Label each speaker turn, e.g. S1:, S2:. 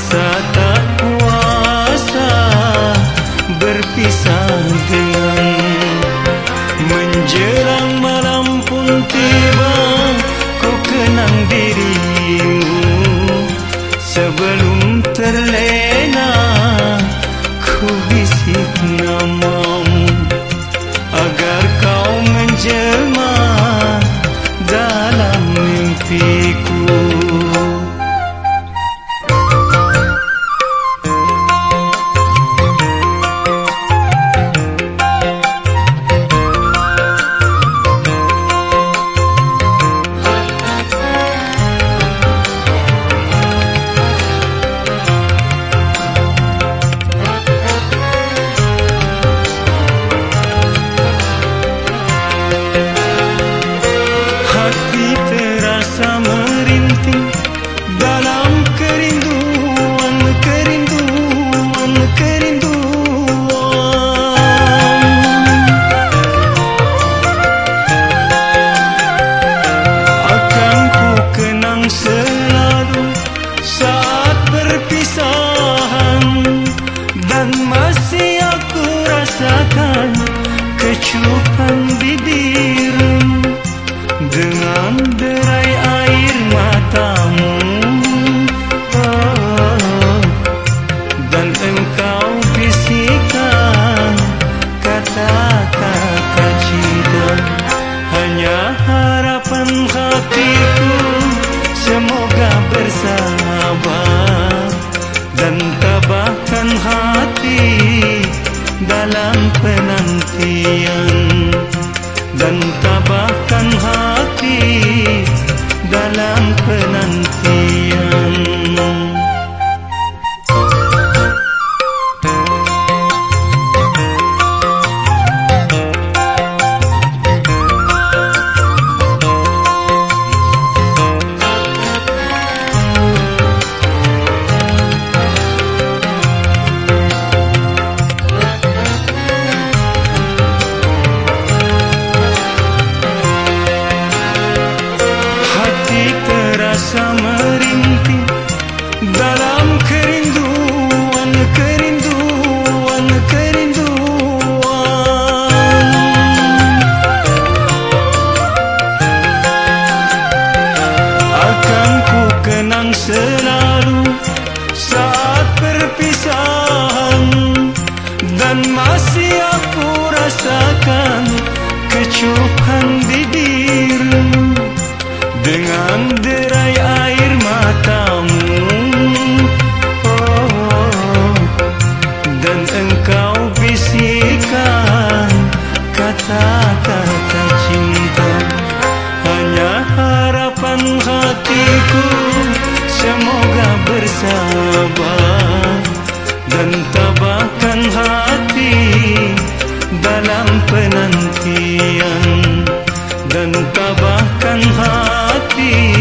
S1: rasa tak kuasa berpisah denganmu. Menjelang malam pun tiba, ku kenang dirimu. Sebelum terlena, ku bisik namamu agar kau menjelma dalam mimpiku. Kecupan bibirmu dengan derai air matamu, dan engkau bisikan kata-kata cinta. Hanya harapan hatiku semoga bersahabat dan tabahkan hati dalam penantian, dan tabahkan hati dalam penantian. Rasa merintih dalam kerinduan, kerinduan, kerinduan. Akan ku kenang selalu saat perpisahan, dan masih aku rasakan kecupan bibirmu dengan derai air matamu, dan engkau bisikan kata-kata cinta. Hanya harapan hatiku semoga bersahabat dan tabahkan hati dalam penantian, dan tabahkan hati